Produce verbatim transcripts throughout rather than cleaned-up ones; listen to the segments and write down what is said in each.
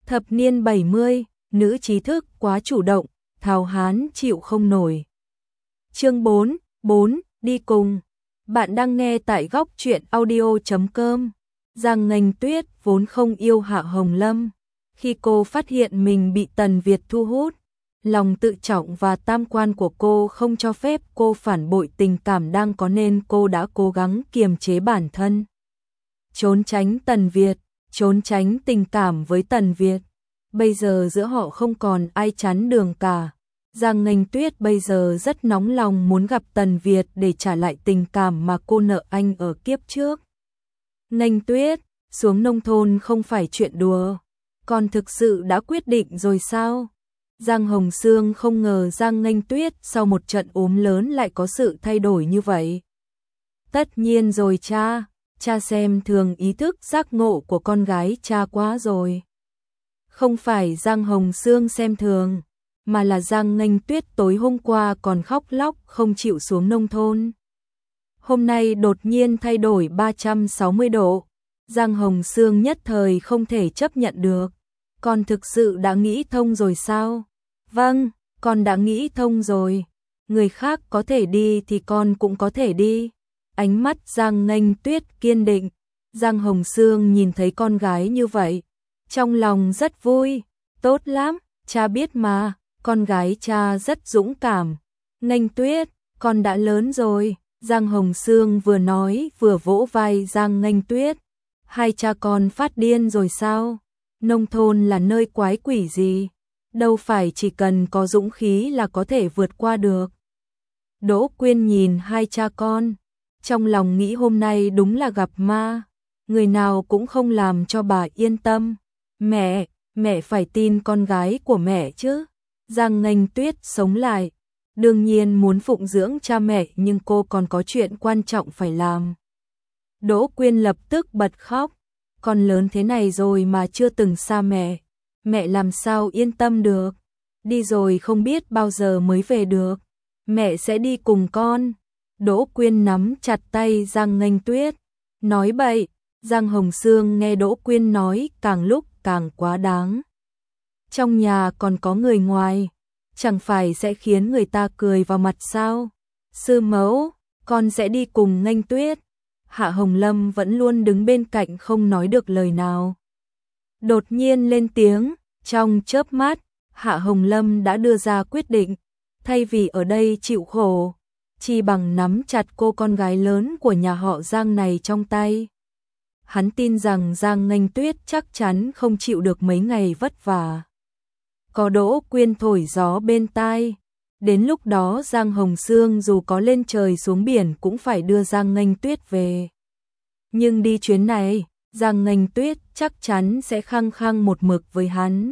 Thập niên bảy mươi, nữ trí thức quá chủ động, Tháo Hán chịu không nổi. Chương bốn, bốn, đi cùng. Bạn đang nghe tại góc truyện audio chấm com. Giang Nghênh Tuyết vốn không yêu Hạ Hồng Lâm. Khi cô phát hiện mình bị Tần Việt thu hút, lòng tự trọng và tam quan của cô không cho phép cô phản bội tình cảm đang có nên cô đã cố gắng kiềm chế bản thân. Trốn tránh Tần Việt, trốn tránh tình cảm với Tần Việt. Bây giờ giữa họ không còn ai chắn đường cả. Giang Nghênh Tuyết bây giờ rất nóng lòng muốn gặp Tần Việt để trả lại tình cảm mà cô nợ anh ở kiếp trước. Nghênh Tuyết, xuống nông thôn không phải chuyện đùa. Con thực sự đã quyết định rồi sao? Giang Hồng Sương không ngờ Giang Nghênh Tuyết sau một trận ốm lớn lại có sự thay đổi như vậy. Tất nhiên rồi cha, cha xem thường ý thức giác ngộ của con gái cha quá rồi. Không phải Giang Hồng Sương xem thường, mà là Giang Nghênh Tuyết tối hôm qua còn khóc lóc không chịu xuống nông thôn. Hôm nay đột nhiên thay đổi ba trăm sáu mươi độ, Giang Hồng Sương nhất thời không thể chấp nhận được. Con thực sự đã nghĩ thông rồi sao? Vâng, con đã nghĩ thông rồi. Người khác có thể đi thì con cũng có thể đi. Ánh mắt Giang Nghênh Tuyết kiên định. Giang Hồng Sương nhìn thấy con gái như vậy, trong lòng rất vui. Tốt lắm, cha biết mà, con gái cha rất dũng cảm. Nghênh Tuyết, con đã lớn rồi. Giang Hồng Sương vừa nói vừa vỗ vai Giang Nghênh Tuyết. Hai cha con phát điên rồi sao? Nông thôn là nơi quái quỷ gì? Đâu phải chỉ cần có dũng khí là có thể vượt qua được. Đỗ Quyên nhìn hai cha con, trong lòng nghĩ hôm nay đúng là gặp ma. Người nào cũng không làm cho bà yên tâm. Mẹ, mẹ phải tin con gái của mẹ chứ. Giang Nghênh Tuyết sống lại. Đương nhiên muốn phụng dưỡng cha mẹ nhưng cô còn có chuyện quan trọng phải làm. Đỗ Quyên lập tức bật khóc. Con lớn thế này rồi mà chưa từng xa mẹ. Mẹ làm sao yên tâm được. Đi rồi không biết bao giờ mới về được. Mẹ sẽ đi cùng con. Đỗ Quyên nắm chặt tay Giang Nghênh Tuyết. Nói bậy. Giang Hồng Sương nghe Đỗ Quyên nói càng lúc càng quá đáng. Trong nhà còn có người ngoài, chẳng phải sẽ khiến người ta cười vào mặt sao? Sư mẫu, con sẽ đi cùng Nghênh Tuyết. Hạ Hồng Lâm vẫn luôn đứng bên cạnh không nói được lời nào. Đột nhiên lên tiếng, trong chớp mắt, Hạ Hồng Lâm đã đưa ra quyết định, thay vì ở đây chịu khổ, chỉ bằng nắm chặt cô con gái lớn của nhà họ Giang này trong tay. Hắn tin rằng Giang Nghênh Tuyết chắc chắn không chịu được mấy ngày vất vả. Có Đỗ Quyên thổi gió bên tai. Đến lúc đó Giang Hồng Sương dù có lên trời xuống biển cũng phải đưa Giang Nghênh Tuyết về. Nhưng đi chuyến này, Giang Nghênh Tuyết chắc chắn sẽ khăng khăng một mực với hắn.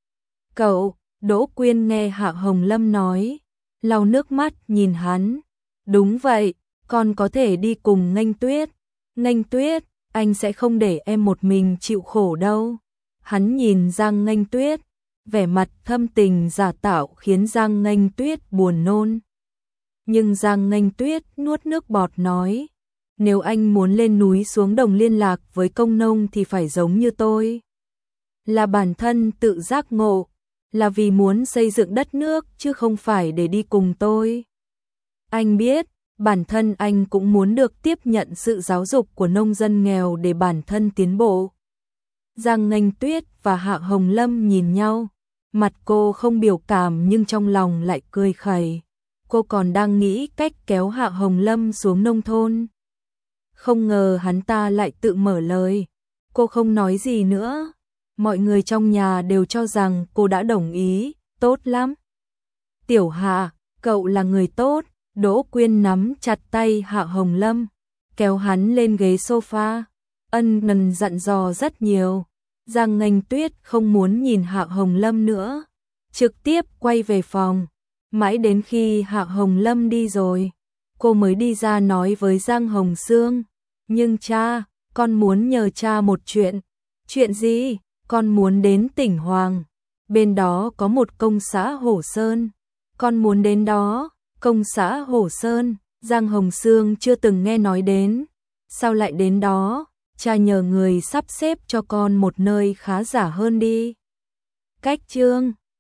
Cậu, Đỗ Quyên nghe Hạ Hồng Lâm nói, lau nước mắt nhìn hắn. Đúng vậy, con có thể đi cùng Nghênh Tuyết. Nghênh Tuyết, anh sẽ không để em một mình chịu khổ đâu. Hắn nhìn Giang Nghênh Tuyết, vẻ mặt thâm tình giả tạo khiến Giang Nghênh Tuyết buồn nôn. Nhưng Giang Nghênh Tuyết nuốt nước bọt nói, nếu anh muốn lên núi xuống đồng liên lạc với công nông thì phải giống như tôi. Là bản thân tự giác ngộ, là vì muốn xây dựng đất nước chứ không phải để đi cùng tôi. Anh biết, bản thân anh cũng muốn được tiếp nhận sự giáo dục của nông dân nghèo để bản thân tiến bộ. Giang Nghênh Tuyết và Hạ Hồng Lâm nhìn nhau, mặt cô không biểu cảm nhưng trong lòng lại cười khẩy. Cô còn đang nghĩ cách kéo Hạ Hồng Lâm xuống nông thôn. Không ngờ hắn ta lại tự mở lời. Cô không nói gì nữa. Mọi người trong nhà đều cho rằng cô đã đồng ý, tốt lắm. Tiểu Hạ, cậu là người tốt. Đỗ Quyên nắm chặt tay Hạ Hồng Lâm, kéo hắn lên ghế sofa, ân cần dặn dò rất nhiều. Giang Nghênh Tuyết không muốn nhìn Hạ Hồng Lâm nữa, trực tiếp quay về phòng. Mãi đến khi Hạ Hồng Lâm đi rồi, cô mới đi ra nói với Giang Hồng Sương. Nhưng cha, con muốn nhờ cha một chuyện. Chuyện gì? Con muốn đến tỉnh Hoàng. Bên đó có một công xã Hổ Sơn. Con muốn đến đó. Công xã Hổ Sơn, Giang Hồng Sương chưa từng nghe nói đến. Sao lại đến đó? Cha nhờ người sắp xếp cho con một nơi khá giả hơn đi. Cách chương